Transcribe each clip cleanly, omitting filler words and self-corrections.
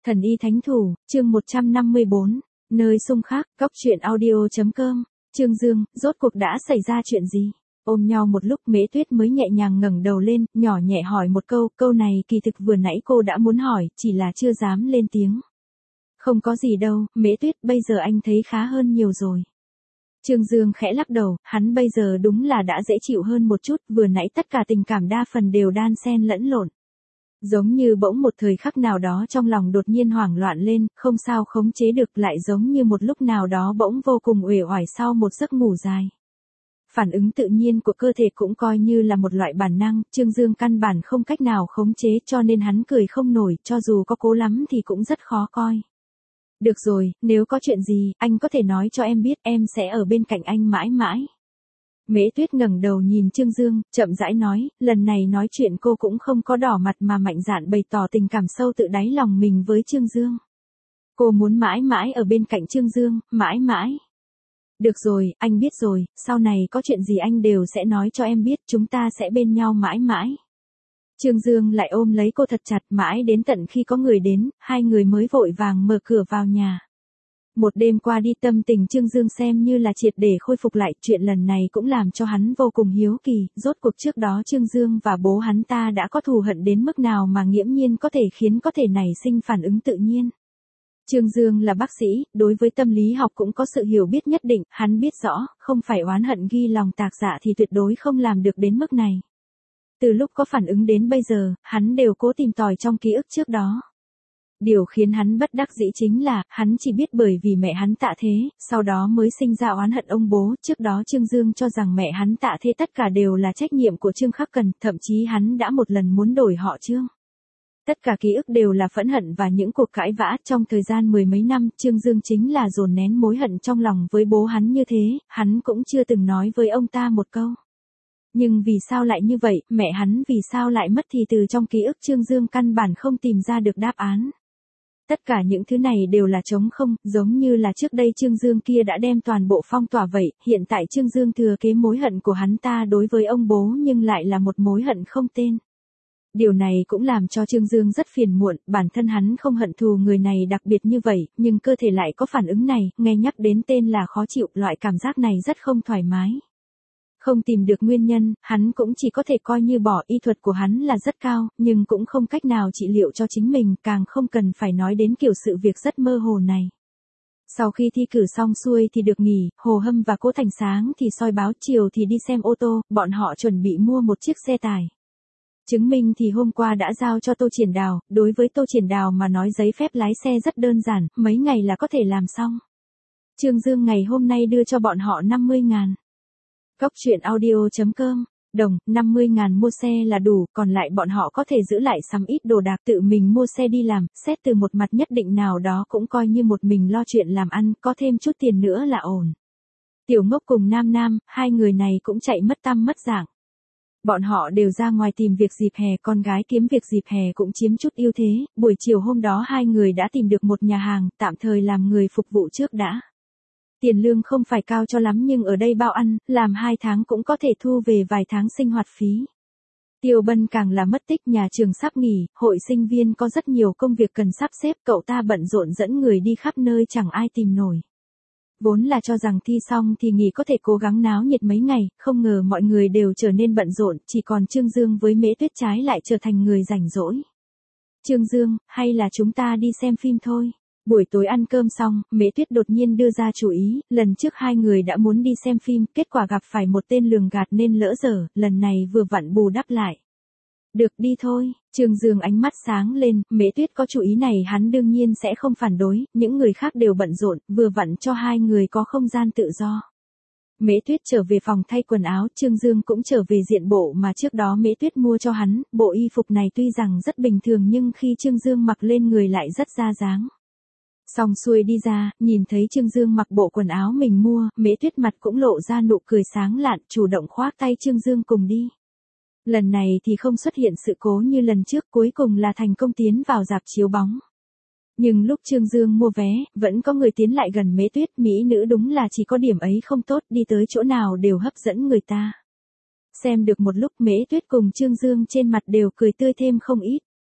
Thần y thánh thủ, chương 154, nơi xung khắc, góc truyện audio.com, Trương Dương, rốt cuộc đã xảy ra chuyện gì? Ôm nhau một lúc Mễ Tuyết mới nhẹ nhàng ngẩng đầu lên, nhỏ nhẹ hỏi một câu này kỳ thực vừa nãy cô đã muốn hỏi, chỉ là chưa dám lên tiếng. Không có gì đâu, Mễ Tuyết, bây giờ anh thấy khá hơn nhiều rồi. Trương Dương khẽ lắc đầu, hắn bây giờ đúng là đã dễ chịu hơn một chút, vừa nãy tất cả tình cảm đa phần đều đan xen lẫn lộn. Giống như bỗng một thời khắc nào đó trong lòng đột nhiên hoảng loạn lên, không sao khống chế được, lại giống như một lúc nào đó bỗng vô cùng uể oải sau một giấc ngủ dài. Phản ứng tự nhiên của cơ thể cũng coi như là một loại bản năng, Trương Dương căn bản không cách nào khống chế cho nên hắn cười không nổi, cho dù có cố lắm thì cũng rất khó coi. Được rồi, nếu có chuyện gì, anh có thể nói cho em biết, em sẽ ở bên cạnh anh mãi mãi. Mễ Tuyết ngẩng đầu nhìn Trương Dương, chậm rãi nói, lần này nói chuyện cô cũng không có đỏ mặt mà mạnh dạn bày tỏ tình cảm sâu tự đáy lòng mình với Trương Dương. Cô muốn mãi mãi ở bên cạnh Trương Dương, mãi mãi. Được rồi, anh biết rồi, sau này có chuyện gì anh đều sẽ nói cho em biết, chúng ta sẽ bên nhau mãi mãi. Trương Dương lại ôm lấy cô thật chặt mãi đến tận khi có người đến, hai người mới vội vàng mở cửa vào nhà. Một đêm qua đi tâm tình Trương Dương xem như là triệt để khôi phục lại, chuyện lần này cũng làm cho hắn vô cùng hiếu kỳ, rốt cuộc trước đó Trương Dương và bố hắn ta đã có thù hận đến mức nào mà nghiễm nhiên có thể khiến có thể nảy sinh phản ứng tự nhiên. Trương Dương là bác sĩ, đối với tâm lý học cũng có sự hiểu biết nhất định, hắn biết rõ, không phải oán hận ghi lòng tạc dạ thì tuyệt đối không làm được đến mức này. Từ lúc có phản ứng đến bây giờ, hắn đều cố tìm tòi trong ký ức trước đó. Điều khiến hắn bất đắc dĩ chính là, hắn chỉ biết bởi vì mẹ hắn tạ thế, sau đó mới sinh ra oán hận ông bố, trước đó Trương Dương cho rằng mẹ hắn tạ thế tất cả đều là trách nhiệm của Trương Khắc Cần, thậm chí hắn đã một lần muốn đổi họ Trương. Tất cả ký ức đều là phẫn hận và những cuộc cãi vã, trong thời gian mười mấy năm, Trương Dương chính là dồn nén mối hận trong lòng với bố hắn như thế, hắn cũng chưa từng nói với ông ta một câu. Nhưng vì sao lại như vậy, mẹ hắn vì sao lại mất thì từ trong ký ức Trương Dương căn bản không tìm ra được đáp án. Tất cả những thứ này đều là trống không, giống như là trước đây Trương Dương kia đã đem toàn bộ phong tỏa vậy, hiện tại Trương Dương thừa kế mối hận của hắn ta đối với ông bố nhưng lại là một mối hận không tên. Điều này cũng làm cho Trương Dương rất phiền muộn, bản thân hắn không hận thù người này đặc biệt như vậy, nhưng cơ thể lại có phản ứng này, nghe nhắc đến tên là khó chịu, loại cảm giác này rất không thoải mái. Không tìm được nguyên nhân, hắn cũng chỉ có thể coi như bỏ, y thuật của hắn là rất cao, nhưng cũng không cách nào trị liệu cho chính mình, càng không cần phải nói đến kiểu sự việc rất mơ hồ này. Sau khi thi cử xong xuôi thì được nghỉ, Hồ Hâm và Cố Thành sáng thì soi báo, chiều thì đi xem ô tô, bọn họ chuẩn bị mua một chiếc xe tải. Chứng minh thì hôm qua đã giao cho Tô Triển Đào, đối với Tô Triển Đào mà nói giấy phép lái xe rất đơn giản, mấy ngày là có thể làm xong. Trương Dương ngày hôm nay đưa cho bọn họ 50.000. Góc truyện audio.com, đồng, 50.000 mua xe là đủ, còn lại bọn họ có thể giữ lại sắm ít đồ đạc tự mình mua xe đi làm, xét từ một mặt nhất định nào đó cũng coi như một mình lo chuyện làm ăn, có thêm chút tiền nữa là ổn. Tiểu Ngốc cùng Nam Nam, hai người này cũng chạy mất tăm mất dạng. Bọn họ đều ra ngoài tìm việc dịp hè, con gái kiếm việc dịp hè cũng chiếm chút ưu thế, buổi chiều hôm đó hai người đã tìm được một nhà hàng, tạm thời làm người phục vụ trước đã. Tiền lương không phải cao cho lắm nhưng ở đây bao ăn, làm 2 tháng cũng có thể thu về vài tháng sinh hoạt phí. Tiêu Bân càng là mất tích, nhà trường sắp nghỉ, hội sinh viên có rất nhiều công việc cần sắp xếp, cậu ta bận rộn dẫn người đi khắp nơi chẳng ai tìm nổi. Vốn là cho rằng thi xong thì nghỉ có thể cố gắng náo nhiệt mấy ngày, không ngờ mọi người đều trở nên bận rộn, chỉ còn Trương Dương với Mễ Tuyết trái lại trở thành người rảnh rỗi. Trương Dương, hay là chúng ta đi xem phim thôi? Buổi tối ăn cơm xong, Mễ Tuyết đột nhiên đưa ra chủ ý, lần trước hai người đã muốn đi xem phim, kết quả gặp phải một tên lường gạt nên lỡ dở, lần này vừa vặn bù đắp lại. Được, đi thôi. Trương Dương ánh mắt sáng lên, Mễ Tuyết có chủ ý này hắn đương nhiên sẽ không phản đối, những người khác đều bận rộn, vừa vặn cho hai người có không gian tự do. Mễ Tuyết trở về phòng thay quần áo, Trương Dương cũng trở về diện bộ mà trước đó Mễ Tuyết mua cho hắn, bộ y phục này tuy rằng rất bình thường nhưng khi Trương Dương mặc lên người lại rất ra dáng. Xong xuôi đi ra, nhìn thấy Trương Dương mặc bộ quần áo mình mua, Mễ Tuyết mặt cũng lộ ra nụ cười sáng lạn, chủ động khoác tay Trương Dương cùng đi. Lần này thì không xuất hiện sự cố như lần trước, cuối cùng là thành công tiến vào rạp chiếu bóng. Nhưng lúc Trương Dương mua vé, vẫn có người tiến lại gần Mễ Tuyết, mỹ nữ đúng là chỉ có điểm ấy không tốt, đi tới chỗ nào đều hấp dẫn người ta. Xem được một lúc Mễ Tuyết cùng Trương Dương trên mặt đều cười tươi thêm không ít.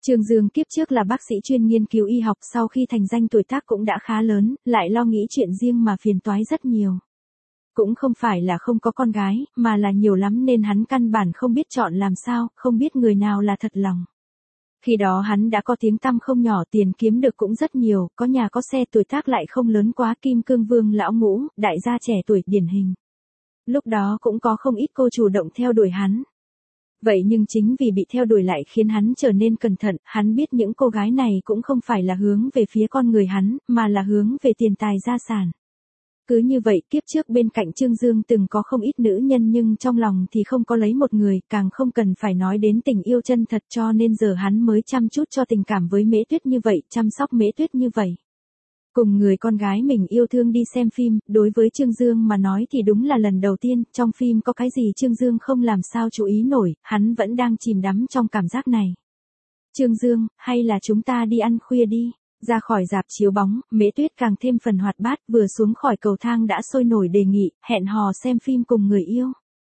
Trương Dương kiếp trước là bác sĩ chuyên nghiên cứu y học, sau khi thành danh tuổi tác cũng đã khá lớn, lại lo nghĩ chuyện riêng mà phiền toái rất nhiều. Cũng không phải là không có con gái, mà là nhiều lắm nên hắn căn bản không biết chọn làm sao, không biết người nào là thật lòng. Khi đó hắn đã có tiếng tăm không nhỏ, tiền kiếm được cũng rất nhiều, có nhà có xe, tuổi tác lại không lớn quá, kim cương vương lão ngũ, đại gia trẻ tuổi điển hình. Lúc đó cũng có không ít cô chủ động theo đuổi hắn. Vậy nhưng chính vì bị theo đuổi lại khiến hắn trở nên cẩn thận, hắn biết những cô gái này cũng không phải là hướng về phía con người hắn, mà là hướng về tiền tài gia sản. Cứ như vậy, kiếp trước bên cạnh Trương Dương từng có không ít nữ nhân nhưng trong lòng thì không có lấy một người, càng không cần phải nói đến tình yêu chân thật, cho nên giờ hắn mới chăm chút cho tình cảm với Mễ Tuyết như vậy, chăm sóc Mễ Tuyết như vậy. Cùng người con gái mình yêu thương đi xem phim, đối với Trương Dương mà nói thì đúng là lần đầu tiên, trong phim có cái gì Trương Dương không làm sao chú ý nổi, hắn vẫn đang chìm đắm trong cảm giác này. Trương Dương, hay là chúng ta đi ăn khuya đi. Ra khỏi rạp chiếu bóng, Mễ Tuyết càng thêm phần hoạt bát, vừa xuống khỏi cầu thang đã sôi nổi đề nghị, hẹn hò xem phim cùng người yêu.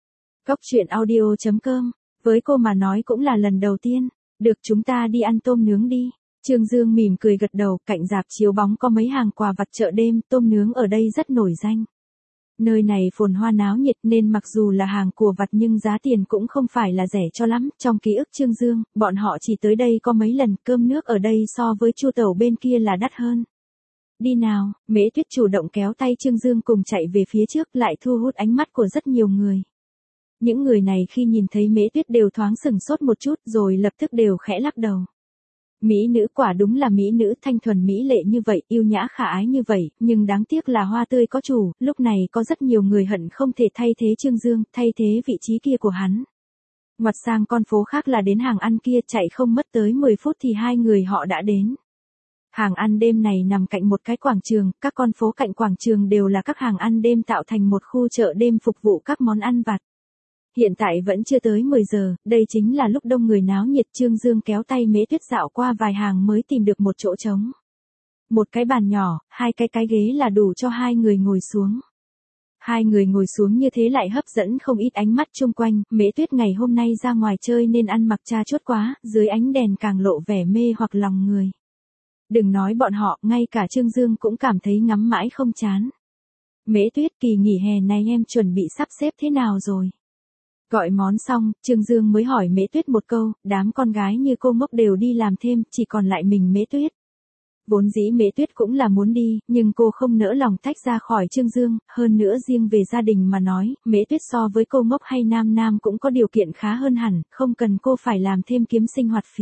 Cốc truyện audio.com, với cô mà nói cũng là lần đầu tiên. Được, chúng ta đi ăn tôm nướng đi. Trương Dương mỉm cười gật đầu, cạnh rạp chiếu bóng có mấy hàng quà vặt chợ đêm, tôm nướng ở đây rất nổi danh. Nơi này phồn hoa náo nhiệt nên mặc dù là hàng của vặt nhưng giá tiền cũng không phải là rẻ cho lắm. Trong ký ức Trương Dương, bọn họ chỉ tới đây có mấy lần, cơm nước ở đây so với chu tẩu bên kia là đắt hơn. Đi nào, Mễ Tuyết chủ động kéo tay Trương Dương cùng chạy về phía trước, lại thu hút ánh mắt của rất nhiều người. Những người này khi nhìn thấy Mễ Tuyết đều thoáng sừng sốt một chút rồi lập tức đều khẽ lắc đầu. Mỹ nữ, quả đúng là mỹ nữ, thanh thuần mỹ lệ như vậy, yêu nhã khả ái như vậy, nhưng đáng tiếc là hoa tươi có chủ, lúc này có rất nhiều người hận không thể thay thế Trương Dương, thay thế vị trí kia của hắn. Ngoặt sang con phố khác là đến hàng ăn kia, chạy không mất tới 10 phút thì hai người họ đã đến. Hàng ăn đêm này nằm cạnh một cái quảng trường, các con phố cạnh quảng trường đều là các hàng ăn đêm tạo thành một khu chợ đêm phục vụ các món ăn vặt. Hiện tại vẫn chưa tới 10 giờ, đây chính là lúc đông người náo nhiệt. Trương Dương kéo tay Mễ Tuyết dạo qua vài hàng mới tìm được một chỗ trống. Một cái bàn nhỏ, hai cái ghế là đủ cho hai người ngồi xuống. Hai người ngồi xuống như thế lại hấp dẫn không ít ánh mắt chung quanh. Mễ Tuyết ngày hôm nay ra ngoài chơi nên ăn mặc cha chốt quá, dưới ánh đèn càng lộ vẻ mê hoặc lòng người. Đừng nói bọn họ, ngay cả Trương Dương cũng cảm thấy ngắm mãi không chán. Mễ Tuyết, kỳ nghỉ hè này em chuẩn bị sắp xếp thế nào rồi? Gọi món xong, Trương Dương mới hỏi Mễ Tuyết một câu, đám con gái như cô ngốc đều đi làm thêm, chỉ còn lại mình Mễ Tuyết. Vốn dĩ Mễ Tuyết cũng là muốn đi, nhưng cô không nỡ lòng tách ra khỏi Trương Dương, hơn nữa riêng về gia đình mà nói, Mễ Tuyết so với cô ngốc hay Nam Nam cũng có điều kiện khá hơn hẳn, không cần cô phải làm thêm kiếm sinh hoạt phí.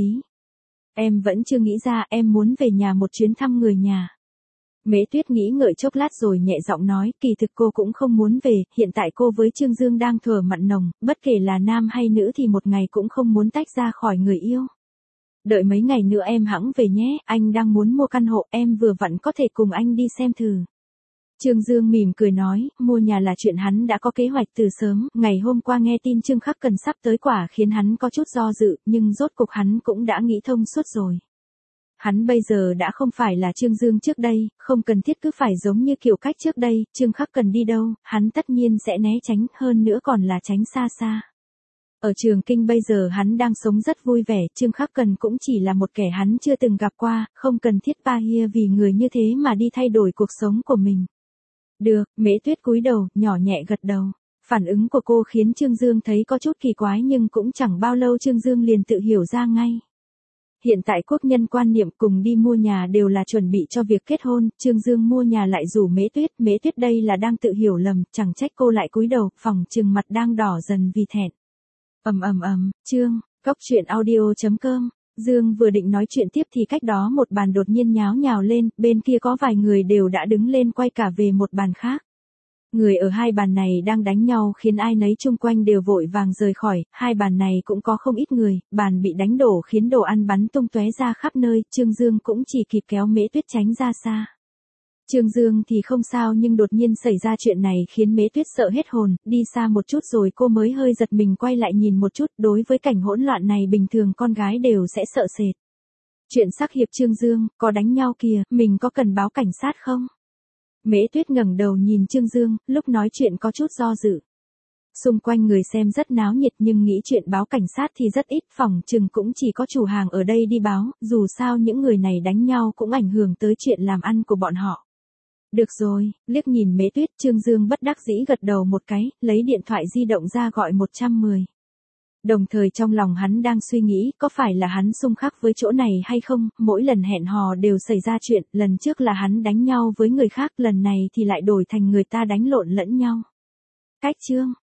Em vẫn chưa nghĩ ra, em muốn về nhà một chuyến thăm người nhà. Mễ Tuyết nghĩ ngợi chốc lát rồi nhẹ giọng nói, kỳ thực cô cũng không muốn về, hiện tại cô với Trương Dương đang thuở mặn nồng, bất kể là nam hay nữ thì một ngày cũng không muốn tách ra khỏi người yêu. Đợi mấy ngày nữa em hẵng về nhé, anh đang muốn mua căn hộ, em vừa vặn có thể cùng anh đi xem thử. Trương Dương mỉm cười nói, mua nhà là chuyện hắn đã có kế hoạch từ sớm, ngày hôm qua nghe tin Trương Khắc Cần sắp tới quả khiến hắn có chút do dự, nhưng rốt cục hắn cũng đã nghĩ thông suốt rồi. Hắn bây giờ đã không phải là Trương Dương trước đây, không cần thiết cứ phải giống như kiểu cách trước đây, Trương Khắc Cần đi đâu, hắn tất nhiên sẽ né tránh, hơn nữa còn là tránh xa xa. Ở Trường Kinh bây giờ hắn đang sống rất vui vẻ, Trương Khắc Cần cũng chỉ là một kẻ hắn chưa từng gặp qua, không cần thiết ba hia vì người như thế mà đi thay đổi cuộc sống của mình. Được, Mễ Tuyết cúi đầu, nhỏ nhẹ gật đầu. Phản ứng của cô khiến Trương Dương thấy có chút kỳ quái nhưng cũng chẳng bao lâu Trương Dương liền tự hiểu ra ngay. Hiện tại quốc nhân quan niệm cùng đi mua nhà đều là chuẩn bị cho việc kết hôn, Trương Dương mua nhà lại rủ Mễ Tuyết đây là đang tự hiểu lầm, chẳng trách cô lại cúi đầu, phỏng chừng mặt đang đỏ dần vì thẹn. Cốc truyện audio.com, Dương vừa định nói chuyện tiếp thì cách đó một bàn đột nhiên nháo nhào lên, bên kia có vài người đều đã đứng lên quay cả về một bàn khác. Người ở hai bàn này đang đánh nhau khiến ai nấy chung quanh đều vội vàng rời khỏi, hai bàn này cũng có không ít người, bàn bị đánh đổ khiến đồ ăn bắn tung tóe ra khắp nơi, Trương Dương cũng chỉ kịp kéo Mễ Tuyết tránh ra xa. Trương Dương thì không sao nhưng đột nhiên xảy ra chuyện này khiến Mễ Tuyết sợ hết hồn, đi xa một chút rồi cô mới hơi giật mình quay lại nhìn một chút, đối với cảnh hỗn loạn này bình thường con gái đều sẽ sợ sệt. Chuyện sắc hiệp Trương Dương, có đánh nhau kìa, mình có cần báo cảnh sát không? Mễ Tuyết ngẩng đầu nhìn Trương Dương, lúc nói chuyện có chút do dự. Xung quanh người xem rất náo nhiệt nhưng nghĩ chuyện báo cảnh sát thì rất ít, phỏng chừng cũng chỉ có chủ hàng ở đây đi báo, dù sao những người này đánh nhau cũng ảnh hưởng tới chuyện làm ăn của bọn họ. Được rồi, liếc nhìn Mễ Tuyết, Trương Dương bất đắc dĩ gật đầu một cái, lấy điện thoại di động ra gọi 110. Đồng thời trong lòng hắn đang suy nghĩ có phải là hắn xung khắc với chỗ này hay không, mỗi lần hẹn hò đều xảy ra chuyện, lần trước là hắn đánh nhau với người khác, lần này thì lại đổi thành người ta đánh lộn lẫn nhau. Cách chương